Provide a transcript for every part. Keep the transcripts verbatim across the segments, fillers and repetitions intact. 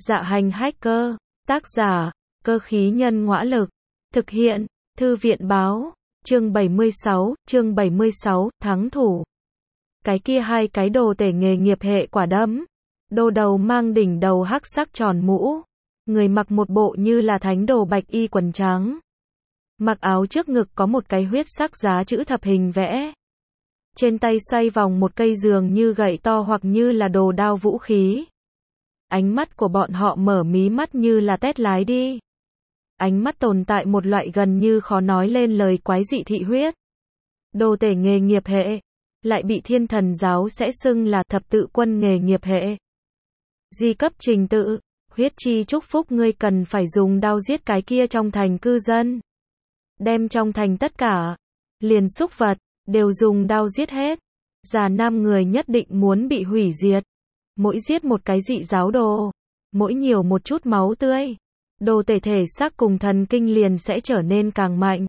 Dạ hành hacker, tác giả, cơ khí nhân ngõa lực, thực hiện, thư viện báo, chương bảy mươi sáu, chương bảy mươi sáu, thắng thủ. Cái kia hai cái đồ tể nghề nghiệp hệ quả đấm, đồ đầu mang đỉnh đầu hắc sắc tròn mũ, người mặc một bộ như là thánh đồ bạch y quần trắng. Mặc áo trước ngực có một cái huyết sắc giá chữ thập hình vẽ. Trên tay xoay vòng một cây dường như gậy to hoặc như là đồ đao vũ khí. Ánh mắt của bọn họ mở mí mắt như là tét lái đi. Ánh mắt tồn tại một loại gần như khó nói lên lời quái dị thị huyết. Đồ tể nghề nghiệp hệ, lại bị thiên thần giáo sẽ xưng là thập tự quân nghề nghiệp hệ. Di cấp trình tự, huyết chi chúc phúc ngươi cần phải dùng đao giết cái kia trong thành cư dân. Đem trong thành tất cả, liền súc vật, đều dùng đao giết hết. Già nam người nhất định muốn bị hủy diệt. Mỗi giết một cái dị giáo đồ, mỗi nhiều một chút máu tươi, đồ tể thể xác cùng thần kinh liền sẽ trở nên càng mạnh.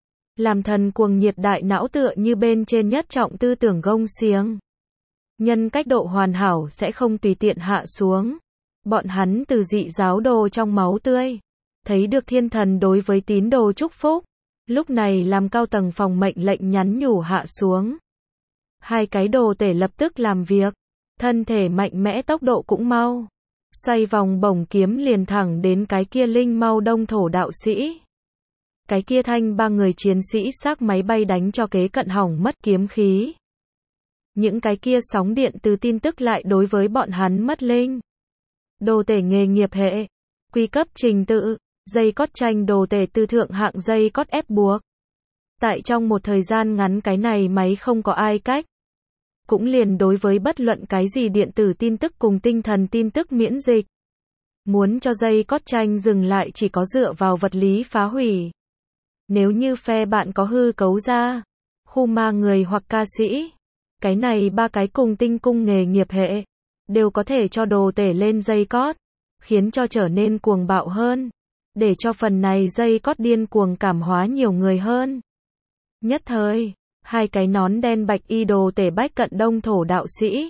Làm thần cuồng nhiệt đại não tựa như bên trên nhất trọng tư tưởng gông xiềng. Nhân cách độ hoàn hảo sẽ không tùy tiện hạ xuống. Bọn hắn từ dị giáo đồ trong máu tươi, thấy được thiên thần đối với tín đồ chúc phúc. Lúc này làm cao tầng phòng mệnh lệnh nhắn nhủ hạ xuống. Hai cái đồ tể lập tức làm việc. Thân thể mạnh mẽ tốc độ cũng mau. Xoay vòng bổng kiếm liền thẳng đến cái kia linh mau đông thổ đạo sĩ. Cái kia thanh ba người chiến sĩ xác máy bay đánh cho kế cận hỏng mất kiếm khí. Những cái kia sóng điện từ tin tức lại đối với bọn hắn mất linh. Đồ tể nghề nghiệp hệ, quy cấp trình tự, dây cót tranh đồ tể từ thượng hạng dây cót ép buộc. Tại trong một thời gian ngắn cái này máy không có ai cách. Cũng liền đối với bất luận cái gì điện tử tin tức cùng tinh thần tin tức miễn dịch. Muốn cho dây cót tranh dừng lại chỉ có dựa vào vật lý phá hủy. Nếu như phe bạn có hư cấu ra, khu ma người hoặc ca sĩ, cái này ba cái cùng tinh cung nghề nghiệp hệ, đều có thể cho đồ tể lên dây cót, khiến cho trở nên cuồng bạo hơn, để cho phần này dây cót điên cuồng cảm hóa nhiều người hơn. Nhất thời, hai cái nón đen bạch y đồ tể bách cận đông thổ đạo sĩ.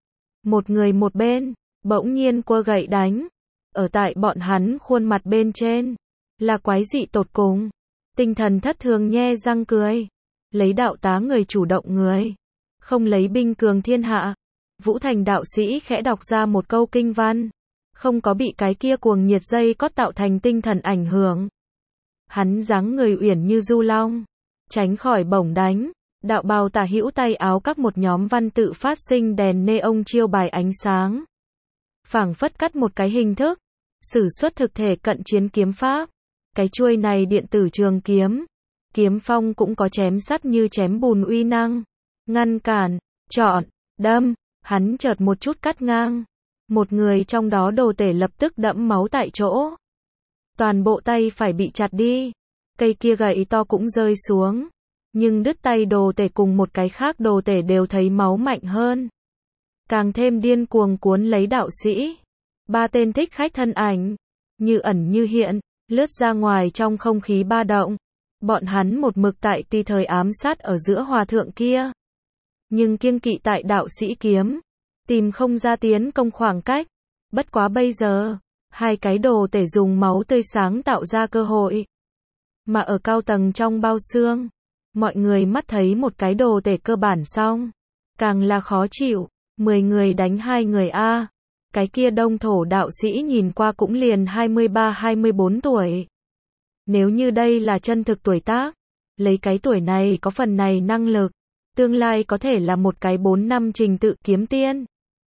Một người một bên, bỗng nhiên quơ gậy đánh. Ở tại bọn hắn khuôn mặt bên trên, là quái dị tột cùng. Tinh thần thất thường nhe răng cười. Lấy đạo tá người chủ động người. Không lấy binh cường thiên hạ. Vũ Thành đạo sĩ khẽ đọc ra một câu kinh văn. Không có bị cái kia cuồng nhiệt dây cót tạo thành tinh thần ảnh hưởng. Hắn dáng người uyển như du long. Tránh khỏi bổng đánh. Đạo bào tả hữu tay áo các một nhóm văn tự phát sinh đèn neon chiêu bài ánh sáng. Phảng phất cắt một cái hình thức. Sử xuất thực thể cận chiến kiếm pháp. Cái chuôi này điện tử trường kiếm. Kiếm phong cũng có chém sắt như chém bùn uy năng. Ngăn cản, chọn, đâm. Hắn chợt một chút cắt ngang. Một người trong đó đồ tể lập tức đẫm máu tại chỗ. Toàn bộ tay phải bị chặt đi. Cây kia gậy to cũng rơi xuống. Nhưng đứt tay đồ tể cùng một cái khác đồ tể đều thấy máu mạnh hơn. Càng thêm điên cuồng cuốn lấy đạo sĩ. Ba tên thích khách thân ảnh, như ẩn như hiện, lướt ra ngoài trong không khí ba động. Bọn hắn một mực tại tùy thời ám sát ở giữa hòa thượng kia. Nhưng kiêng kỵ tại đạo sĩ kiếm. Tìm không ra tiến công khoảng cách. Bất quá bây giờ, hai cái đồ tể dùng máu tươi sáng tạo ra cơ hội. Mà ở cao tầng trong bao xương, mọi người mắt thấy một cái đồ tể cơ bản xong. Càng là khó chịu, mười người đánh hai người A. Cái kia đông thổ đạo sĩ nhìn qua cũng liền hai mươi ba hai mươi bốn tuổi. Nếu như đây là chân thực tuổi tác, lấy cái tuổi này có phần này năng lực, tương lai có thể là một cái bốn năm trình tự kiếm tiên.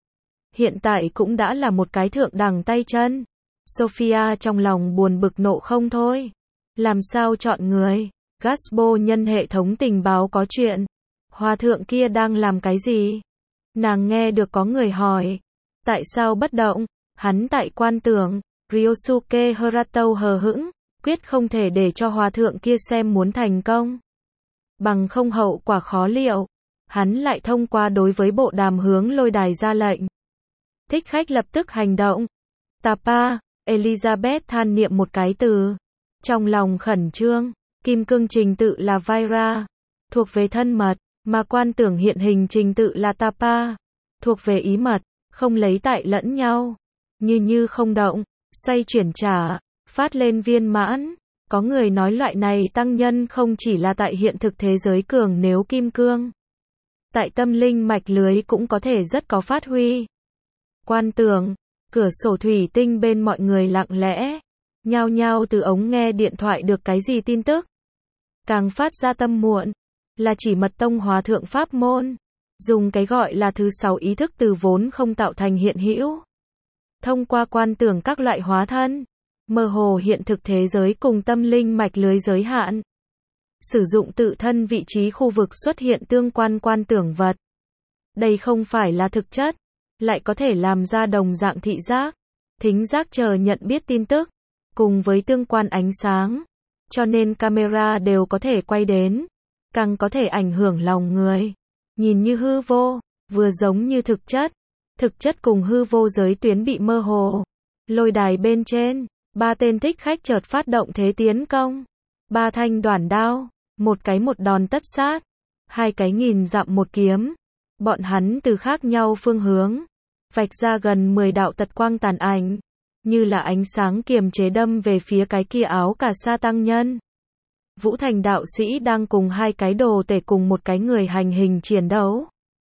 Hiện tại cũng đã là một cái thượng đẳng tay chân. Sophia trong lòng buồn bực nộ không thôi. Làm sao chọn người? Gaspo nhân hệ thống tình báo có chuyện. Hòa thượng kia đang làm cái gì? Nàng nghe được có người hỏi. Tại sao bất động? Hắn tại quan tưởng. Ryosuke Haratou hờ hững. Quyết không thể để cho hòa thượng kia xem muốn thành công. Bằng không hậu quả khó liệu. Hắn lại thông qua đối với bộ đàm hướng lôi đài ra lệnh. Thích khách lập tức hành động. Tapa, Elizabeth than niệm một cái từ. Trong lòng khẩn trương. Kim cương trình tự là Vira, thuộc về thân mật, mà quan tưởng hiện hình trình tự là Tapa, thuộc về ý mật, không lấy tại lẫn nhau. như như không động, xoay chuyển trả, phát lên viên mãn. Có người nói loại này tăng nhân không chỉ là tại hiện thực thế giới cường nếu kim cương. Tại tâm linh mạch lưới cũng có thể rất có phát huy. Quan tưởng, cửa sổ thủy tinh bên mọi người lặng lẽ, nhao nhao từ ống nghe điện thoại được cái gì tin tức. Càng phát ra tâm muộn, là chỉ mật tông hòa thượng pháp môn, dùng cái gọi là thứ sáu ý thức từ vốn không tạo thành hiện hữu. Thông qua quan tưởng các loại hóa thân, mơ hồ hiện thực thế giới cùng tâm linh mạch lưới giới hạn. Sử dụng tự thân vị trí khu vực xuất hiện tương quan quan tưởng vật. Đây không phải là thực chất, lại có thể làm ra đồng dạng thị giác, thính giác chờ nhận biết tin tức, cùng với tương quan ánh sáng. Cho nên camera đều có thể quay đến, càng có thể ảnh hưởng lòng người. Nhìn như hư vô, vừa giống như thực chất. Thực chất cùng hư vô giới tuyến bị mơ hồ. Lôi đài bên trên, ba tên thích khách chợt phát động thế tiến công. Ba thanh đoản đao, một cái một đòn tất sát, hai cái nghìn dặm một kiếm. Bọn hắn từ khác nhau phương hướng, vạch ra gần mười đạo tật quang tàn ảnh, như là ánh sáng kiềm chế đâm về phía cái kia áo cà sa tăng nhân. Vũ Thành đạo sĩ đang cùng hai cái đồ tể cùng một cái người hành hình chiến đấu.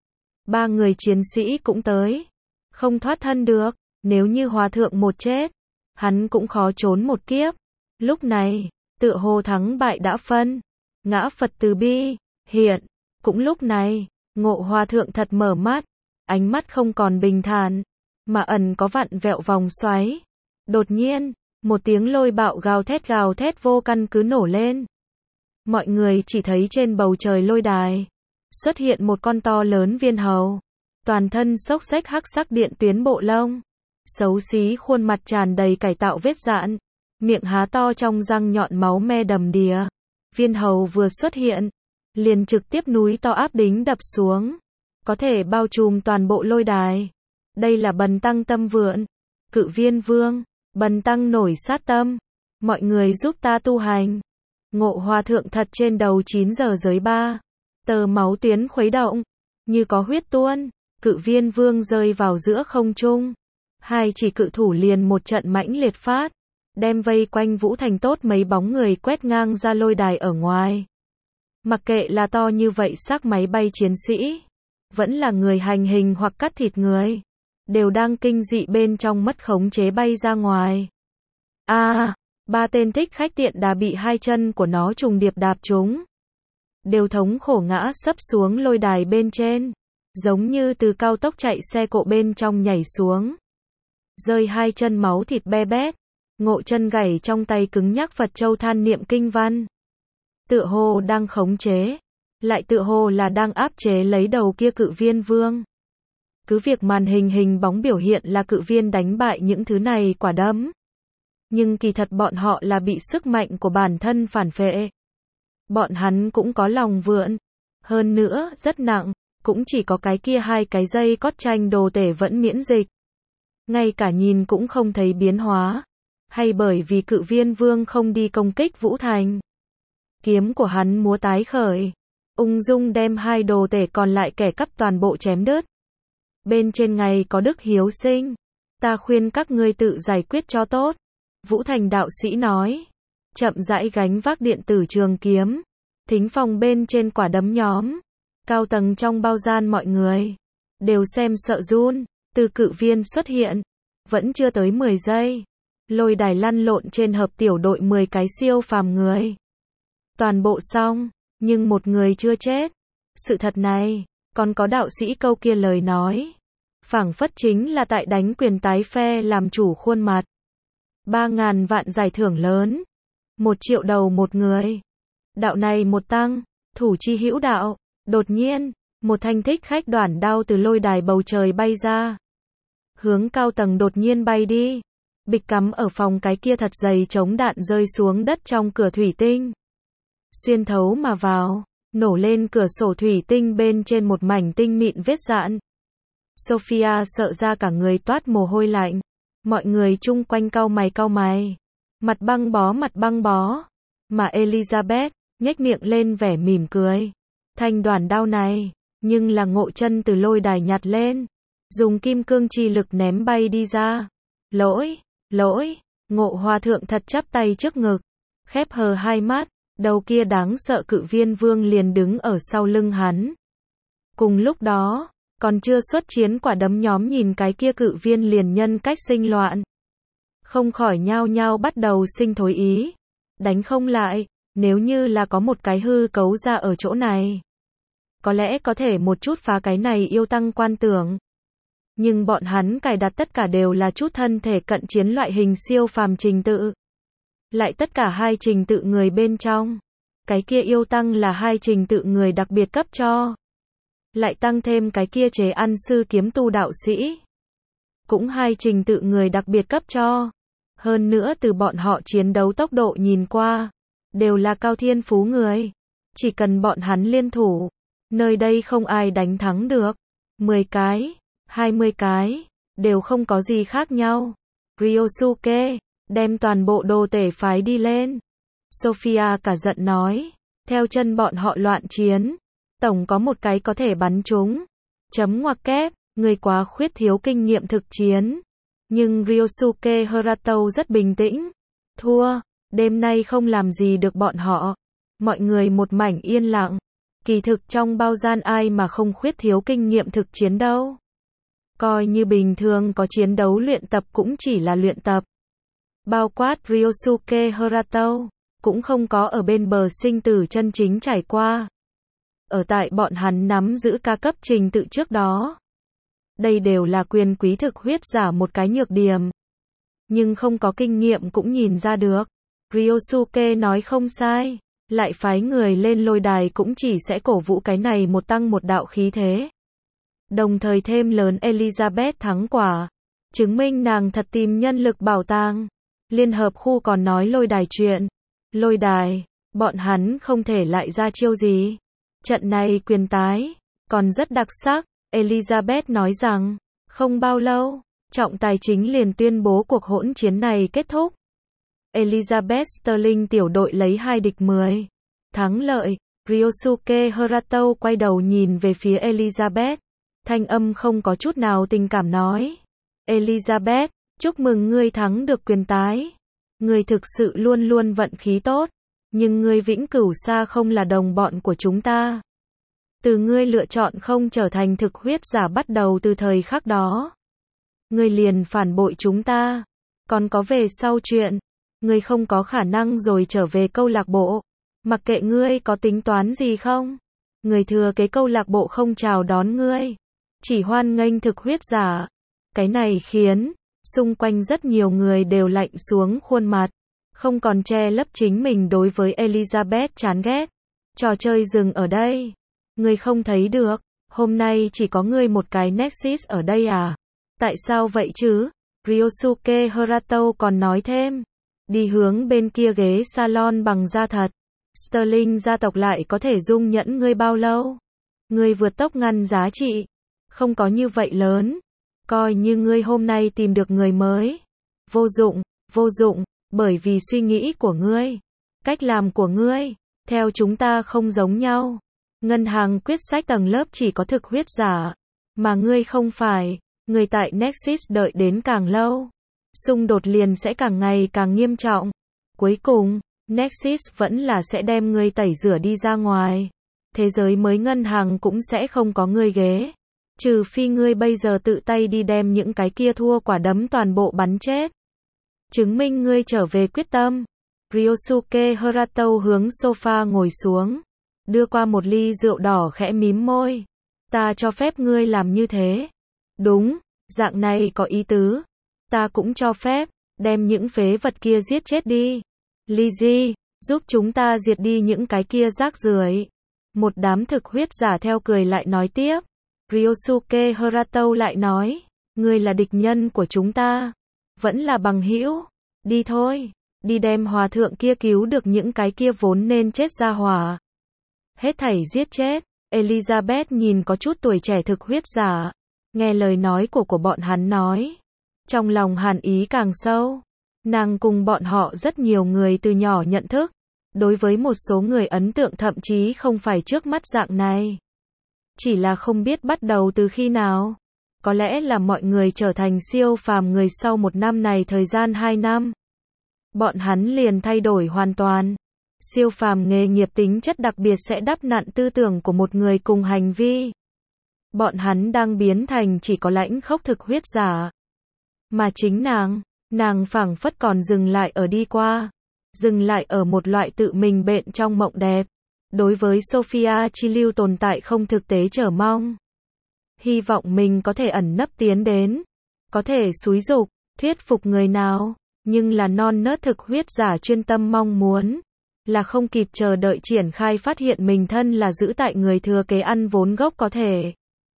Ba người chiến sĩ cũng tới, không thoát thân được, nếu như hòa thượng một chết, hắn cũng khó trốn một kiếp. Lúc này, tựa hồ thắng bại đã phân, ngã Phật từ bi, hiện, cũng lúc này, Ngộ hòa thượng thật mở mắt, ánh mắt không còn bình thản, mà ẩn có vặn vẹo vòng xoáy. Đột nhiên, một tiếng lôi bạo gào thét gào thét vô căn cứ nổ lên. Mọi người chỉ thấy trên bầu trời lôi đài, xuất hiện một con to lớn viên hầu, toàn thân xốc xếch hắc sắc điện tuyến bộ lông, xấu xí khuôn mặt tràn đầy cải tạo vết dạn, miệng há to trong răng nhọn máu me đầm đìa. Viên hầu vừa xuất hiện, liền trực tiếp núi to áp đính đập xuống, có thể bao trùm toàn bộ lôi đài. Đây là Bần tăng tâm vượn, Cự Viên Vương. Bần tăng nổi sát tâm, mọi người giúp ta tu hành. Ngộ hòa thượng thật trên đầu chín giờ giới ba, tờ máu tuyến khuấy động, như có huyết tuôn. Cự Viên Vương rơi vào giữa không trung, hai chỉ cự thủ liền một trận mãnh liệt phát, đem vây quanh Vũ Thành tốt mấy bóng người quét ngang ra lôi đài ở ngoài. Mặc kệ là to như vậy xác máy bay chiến sĩ, vẫn là người hành hình hoặc cắt thịt người, đều đang kinh dị bên trong mất khống chế bay ra ngoài. A, à, ba tên thích khách tiện đà bị hai chân của nó trùng điệp đạp trúng, đều thống khổ ngã sấp xuống lôi đài bên trên, giống như từ cao tốc chạy xe cộ bên trong nhảy xuống. Rơi hai chân máu thịt be bét, Ngộ chân gảy trong tay cứng nhắc Phật châu than niệm kinh văn. Tựa hồ đang khống chế, lại tựa hồ là đang áp chế lấy đầu kia Cự Viên Vương. Cứ việc màn hình hình bóng biểu hiện là Cự Viên đánh bại những thứ này quả đấm, nhưng kỳ thật bọn họ là bị sức mạnh của bản thân phản phệ. Bọn hắn cũng có lòng vượn, hơn nữa rất nặng, cũng chỉ có cái kia hai cái dây cót tranh đồ tể vẫn miễn dịch. Ngay cả nhìn cũng không thấy biến hóa, hay bởi vì Cự Viên Vương không đi công kích Vũ Thành. Kiếm của hắn múa tái khởi, ung dung đem hai đồ tể còn lại kẻ cắp toàn bộ chém đứt. Bên trên ngày có đức hiếu sinh, ta khuyên các ngươi tự giải quyết cho tốt. Vũ Thành đạo sĩ nói, chậm rãi gánh vác điện tử trường kiếm, thính phòng bên trên quả đấm nhóm, cao tầng trong bao gian mọi người, đều xem sợ run. Từ Cự Viên xuất hiện, vẫn chưa tới mười giây, lôi đài lăn lộn trên hợp tiểu đội mười cái siêu phàm người. Toàn bộ xong, nhưng một người chưa chết. Sự thật này, còn có đạo sĩ câu kia lời nói, phảng phất chính là tại đánh quyền tái phe làm chủ khuôn mặt. Ba ngàn vạn giải thưởng lớn, một triệu đầu một người. Đạo này một tăng, thủ chi hữu đạo. Đột nhiên, một thanh thích khách đoản đao từ lôi đài bầu trời bay ra, hướng cao tầng đột nhiên bay đi, bịch cắm ở phòng cái kia thật dày chống đạn rơi xuống đất trong cửa thủy tinh, xuyên thấu mà vào, nổ lên cửa sổ thủy tinh bên trên một mảnh tinh mịn vết dạn. Sophia sợ ra cả người toát mồ hôi lạnh, mọi người chung quanh cau mày cau mày, mặt băng bó mặt băng bó, mà Elizabeth nhếch miệng lên vẻ mỉm cười. Thanh đoản đao này, nhưng là Ngộ chân từ lôi đài nhặt lên, dùng kim cương chi lực ném bay đi ra. lỗi, lỗi, Ngộ Hòa Thượng thật chắp tay trước ngực, khép hờ hai mắt, đầu kia đáng sợ cự viên vương liền đứng ở sau lưng hắn. Cùng lúc đó, còn chưa xuất chiến quả đấm nhóm nhìn cái kia cự viên liền nhân cách sinh loạn. Không khỏi nhao nhao bắt đầu sinh thối ý. Đánh không lại, nếu như là có một cái hư cấu ra ở chỗ này. Có lẽ có thể một chút phá cái này yêu tăng quan tưởng. Nhưng bọn hắn cài đặt tất cả đều là chút thân thể cận chiến loại hình siêu phàm trình tự. Lại tất cả hai trình tự người bên trong. Cái kia yêu tăng là hai trình tự người đặc biệt cấp cho. Lại tăng thêm cái kia chế ăn sư kiếm tu đạo sĩ. Cũng hai trình tự người đặc biệt cấp cho. Hơn nữa từ bọn họ chiến đấu tốc độ nhìn qua. Đều là cao thiên phú người. Chỉ cần bọn hắn liên thủ. Nơi đây không ai đánh thắng được. mười cái, hai mươi cái. Đều không có gì khác nhau. Ryosuke, đem toàn bộ đồ tể phái đi lên. Sophia cả giận nói. Theo chân bọn họ loạn chiến. Tổng có một cái có thể bắn chúng. Chấm ngoặc kép, người quá khuyết thiếu kinh nghiệm thực chiến. Nhưng Ryosuke Harato rất bình tĩnh. Thua, đêm nay không làm gì được bọn họ. Mọi người một mảnh yên lặng. Kỳ thực trong bao gian ai mà không khuyết thiếu kinh nghiệm thực chiến đâu. Coi như bình thường có chiến đấu luyện tập cũng chỉ là luyện tập. Bao quát Ryosuke Harato, cũng không có ở bên bờ sinh tử chân chính trải qua. Ở tại bọn hắn nắm giữ ca cấp trình tự trước đó. Đây đều là quyền quý thực huyết giả một cái nhược điểm. Nhưng không có kinh nghiệm cũng nhìn ra được. Ryosuke nói không sai. Lại phái người lên lôi đài cũng chỉ sẽ cổ vũ cái này một tăng một đạo khí thế. Đồng thời thêm lớn Elizabeth thắng quả. Chứng minh nàng thật tìm nhân lực bảo tàng. Liên hợp khu còn nói lôi đài chuyện. Lôi đài, bọn hắn không thể lại ra chiêu gì. Trận này quyền tái, còn rất đặc sắc. Elizabeth nói rằng, không bao lâu, trọng tài chính liền tuyên bố cuộc hỗn chiến này kết thúc. Elizabeth Sterling tiểu đội lấy hai địch mười. Thắng lợi, Ryosuke Harato quay đầu nhìn về phía Elizabeth. Thanh âm không có chút nào tình cảm nói. Elizabeth, chúc mừng ngươi thắng được quyền tái. Ngươi thực sự luôn luôn vận khí tốt. Nhưng ngươi vĩnh cửu xa không là đồng bọn của chúng ta. Từ ngươi lựa chọn không trở thành thực huyết giả bắt đầu từ thời khắc đó. Ngươi liền phản bội chúng ta. Còn có về sau chuyện. Ngươi không có khả năng rồi trở về câu lạc bộ. Mặc kệ ngươi có tính toán gì không. Ngươi thừa cái câu lạc bộ không chào đón ngươi. Chỉ hoan nghênh thực huyết giả. Cái này khiến xung quanh rất nhiều người đều lạnh xuống khuôn mặt. Không còn che lấp chính mình đối với Elizabeth chán ghét. Trò chơi dừng ở đây. Ngươi không thấy được. Hôm nay chỉ có ngươi một cái Nexus ở đây à? Tại sao vậy chứ? Ryosuke Harato còn nói thêm. Đi hướng bên kia ghế salon bằng da thật. Sterling gia tộc lại có thể dung nhẫn ngươi bao lâu? Ngươi vượt tốc ngăn giá trị. Không có như vậy lớn. Coi như ngươi hôm nay tìm được người mới. Vô dụng, vô dụng, bởi vì suy nghĩ của ngươi. Cách làm của ngươi, theo chúng ta không giống nhau. Ngân hàng quyết sách tầng lớp chỉ có thực huyết giả. Mà ngươi không phải. Ngươi tại Nexus đợi đến càng lâu. Xung đột liền sẽ càng ngày càng nghiêm trọng. Cuối cùng, Nexus vẫn là sẽ đem ngươi tẩy rửa đi ra ngoài. Thế giới mới ngân hàng cũng sẽ không có ngươi ghế. Trừ phi ngươi bây giờ tự tay đi đem những cái kia thua quả đấm toàn bộ bắn chết. Chứng minh ngươi trở về quyết tâm. Ryosuke Harato hướng sofa ngồi xuống. Đưa qua một ly rượu đỏ khẽ mím môi. Ta cho phép ngươi làm như thế. Đúng, dạng này có ý tứ. Ta cũng cho phép, đem những phế vật kia giết chết đi. Lizzie, giúp chúng ta diệt đi những cái kia rác rưởi. Một đám thực huyết giả theo cười lại nói tiếp. Ryosuke Harato lại nói, ngươi là địch nhân của chúng ta. Vẫn là bằng hữu. Đi thôi, đi đem hòa thượng kia cứu được những cái kia vốn nên chết ra hỏa. Hết thảy giết chết. Elizabeth nhìn có chút tuổi trẻ thực huyết giả. Nghe lời nói của của bọn hắn nói. Trong lòng hàn ý càng sâu. Nàng cùng bọn họ rất nhiều người từ nhỏ nhận thức. Đối với một số người ấn tượng thậm chí không phải trước mắt dạng này. Chỉ là không biết bắt đầu từ khi nào. Có lẽ là mọi người trở thành siêu phàm người sau một năm này thời gian hai năm. Bọn hắn liền thay đổi hoàn toàn. Siêu phàm nghề nghiệp tính chất đặc biệt sẽ đắp nặn tư tưởng của một người cùng hành vi. Bọn hắn đang biến thành chỉ có lãnh khốc thực huyết giả. Mà chính nàng, nàng phảng phất còn dừng lại ở đi qua. Dừng lại ở một loại tự mình bện trong mộng đẹp. Đối với Sophia chi lưu tồn tại không thực tế chờ mong. Hy vọng mình có thể ẩn nấp tiến đến. Có thể xúi giục, thuyết phục người nào. Nhưng là non nớt thực huyết giả chuyên tâm mong muốn. Là không kịp chờ đợi triển khai phát hiện mình thân là giữ tại người thừa kế ăn vốn gốc có thể.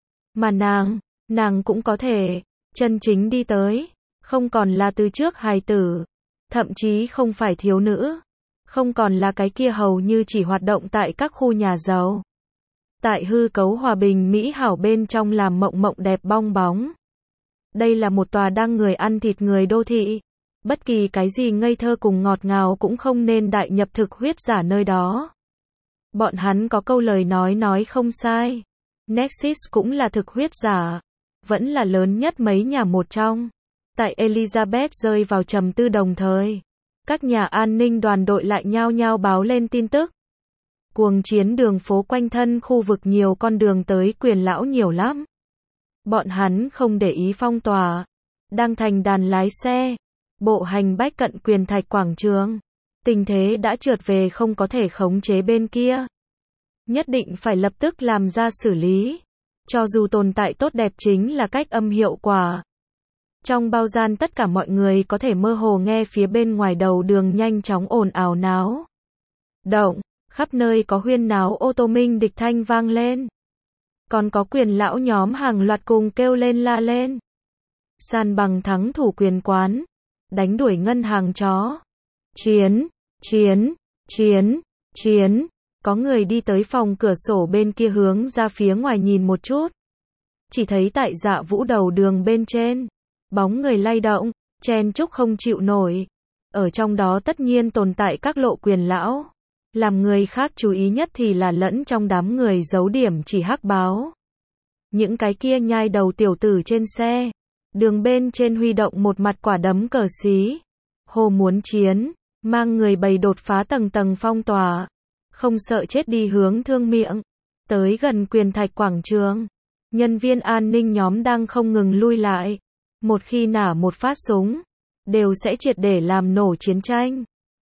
Mà nàng, nàng cũng có thể. Chân chính đi tới. Không còn là từ trước hài tử. Thậm chí không phải thiếu nữ. Không còn là cái kia hầu như chỉ hoạt động tại các khu nhà giàu. Tại hư cấu hòa bình mỹ hảo bên trong làm mộng mộng đẹp bong bóng. Đây là một tòa đang người ăn thịt người đô thị. Bất kỳ cái gì ngây thơ cùng ngọt ngào cũng không nên đại nhập thực huyết giả nơi đó. Bọn hắn có câu lời nói nói không sai. Nexus cũng là thực huyết giả. Vẫn là lớn nhất mấy nhà một trong. Tại Elizabeth rơi vào trầm tư đồng thời. Các nhà an ninh đoàn đội lại nhao nhao báo lên tin tức. Cuồng chiến đường phố quanh thân khu vực nhiều con đường tới quyền lão nhiều lắm. Bọn hắn không để ý phong tỏa. Đang thành đàn lái xe. Bộ hành bách cận quyền thạch quảng trường. Tình thế đã trượt về không có thể khống chế bên kia. Nhất định phải lập tức làm ra xử lý. Cho dù tồn tại tốt đẹp chính là cách âm hiệu quả. Trong bao gian tất cả mọi người có thể mơ hồ nghe phía bên ngoài đầu đường nhanh chóng ồn ào náo động, khắp nơi có huyên náo ô tô minh địch thanh vang lên. Còn có quyền lão nhóm hàng loạt cùng kêu lên la lên. San bằng thắng thủ quyền quán, đánh đuổi ngân hàng chó. Chiến, chiến, chiến, chiến. Có người đi tới phòng cửa sổ bên kia hướng ra phía ngoài nhìn một chút. Chỉ thấy tại Dạ Vũ đầu đường bên trên. Bóng người lay động, chen chúc không chịu nổi. Ở trong đó tất nhiên tồn tại các lộ quyền lão. Làm người khác chú ý nhất thì là lẫn trong đám người giấu điểm chỉ hắc báo. Những cái kia nhai đầu tiểu tử trên xe. Đường bên trên huy động một mặt quả đấm cờ xí. Hồ muốn chiến, mang người bầy đột phá tầng tầng phong tỏa. Không sợ chết đi hướng thương miệng. Tới gần quyền thạch quảng trường. Nhân viên an ninh nhóm đang không ngừng lui lại. Một khi nả một phát súng, đều sẽ triệt để làm nổ chiến tranh.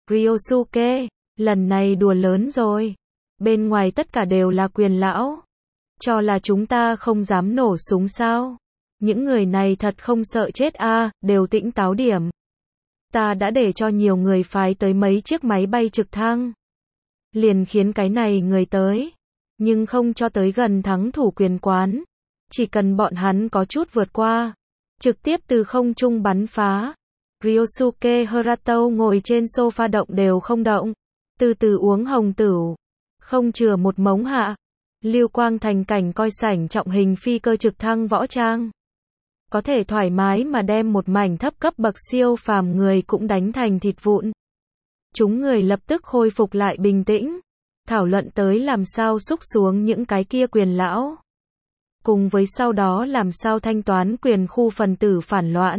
Ryosuke, lần này đùa lớn rồi. Bên ngoài tất cả đều là quyền lão. Cho là chúng ta không dám nổ súng sao? Những người này thật không sợ chết a, à, đều tĩnh táo điểm. Ta đã để cho nhiều người phái tới mấy chiếc máy bay trực thăng. Liền khiến cái này người tới. Nhưng không cho tới gần thắng thủ quyền quán. Chỉ cần bọn hắn có chút vượt qua. Trực tiếp từ không trung bắn phá. Ryosuke Harato ngồi trên sofa động đều không động. Từ từ uống hồng tửu. Không chừa một mống hạ. Lưu quang thành cảnh coi sảnh trọng hình phi cơ trực thăng võ trang. Có thể thoải mái mà đem một mảnh thấp cấp bậc siêu phàm người cũng đánh thành thịt vụn. Chúng người lập tức khôi phục lại bình tĩnh. Thảo luận tới làm sao xúc xuống những cái kia quyền lão. Cùng với sau đó làm sao thanh toán quyền khu phần tử phản loạn.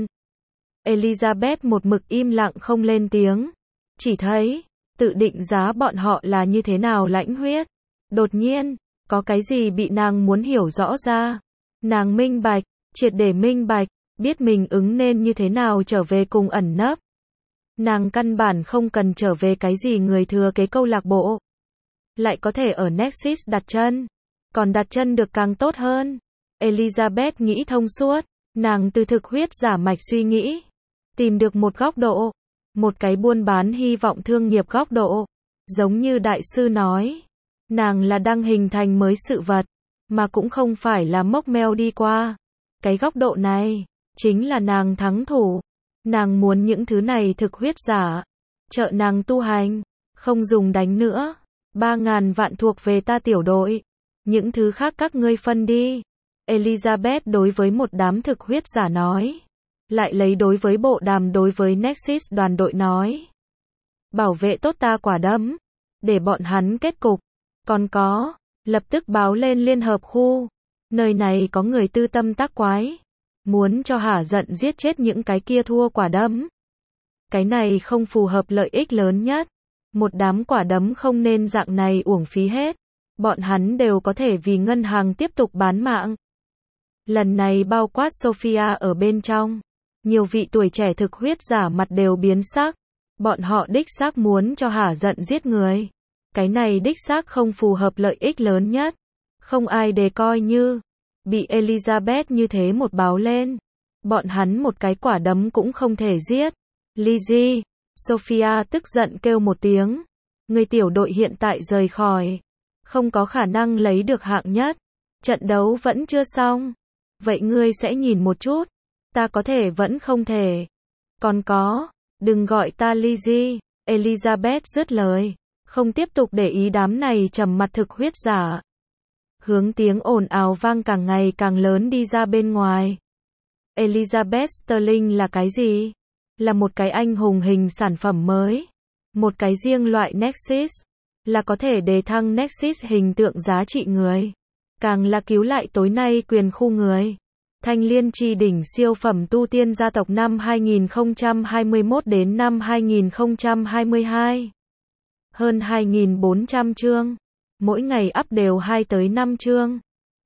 Elizabeth một mực im lặng không lên tiếng. Chỉ thấy, tự định giá bọn họ là như thế nào lãnh huyết. Đột nhiên, có cái gì bị nàng muốn hiểu rõ ra. Nàng minh bạch, triệt để minh bạch, biết mình ứng nên như thế nào trở về cùng ẩn nấp. Nàng căn bản không cần trở về cái gì người thừa kế câu lạc bộ. Lại có thể ở Nexus đặt chân. Còn đặt chân được càng tốt hơn. Elizabeth nghĩ thông suốt. Nàng từ thực huyết giả mạch suy nghĩ. Tìm được một góc độ. Một cái buôn bán hy vọng thương nghiệp góc độ. Giống như đại sư nói. Nàng là đang hình thành mới sự vật. Mà cũng không phải là mốc meo đi qua. Cái góc độ này. Chính là nàng thắng thủ. Nàng muốn những thứ này thực huyết giả. Trợ nàng tu hành. Không dùng đánh nữa. Ba ngàn vạn thuộc về ta tiểu đội. Những thứ khác các ngươi phân đi. Elizabeth đối với một đám thực huyết giả nói. Lại lấy đối với bộ đàm đối với Nexus đoàn đội nói. Bảo vệ tốt ta quả đấm. Để bọn hắn kết cục. Còn có. Lập tức báo lên liên hợp khu. Nơi này có người tư tâm tác quái. muốn cho hả giận giết chết những cái kia thua quả đấm. Cái này không phù hợp lợi ích lớn nhất. Một đám quả đấm không nên dạng này uổng phí hết. Bọn hắn đều có thể vì ngân hàng tiếp tục bán mạng. Lần này bao quát Sophia ở bên trong. Nhiều vị tuổi trẻ thực huyết giả mặt đều biến sắc. Bọn họ đích xác muốn cho hả giận giết người. Cái này đích xác không phù hợp lợi ích lớn nhất. Không ai đề coi như. Bị Elizabeth như thế một báo lên. Bọn hắn một cái quả đấm cũng không thể giết. Lizzie, Sophia tức giận kêu một tiếng. Người tiểu đội hiện tại rời khỏi. Không có khả năng lấy được hạng nhất. Trận đấu vẫn chưa xong. Vậy ngươi sẽ nhìn một chút. Ta có thể vẫn không thể. Còn có, đừng gọi ta Lizzie. Elizabeth dứt lời. Không tiếp tục để ý đám này trầm mặt thực huyết giả. Hướng tiếng ồn ào vang càng ngày càng lớn đi ra bên ngoài. Elizabeth Sterling là cái gì? Là một cái anh hùng hình sản phẩm mới. Một cái riêng loại Nexus. Là có thể đề thăng Nexus hình tượng giá trị người. Càng là cứu lại tối nay quyền khu người. Thanh liên chi đỉnh siêu phẩm tu tiên gia tộc năm hai nghìn không trăm hai mươi mốt đến năm hai nghìn không trăm hai mươi hai. Hơn hai nghìn bốn trăm chương. Mỗi ngày up đều hai tới năm chương.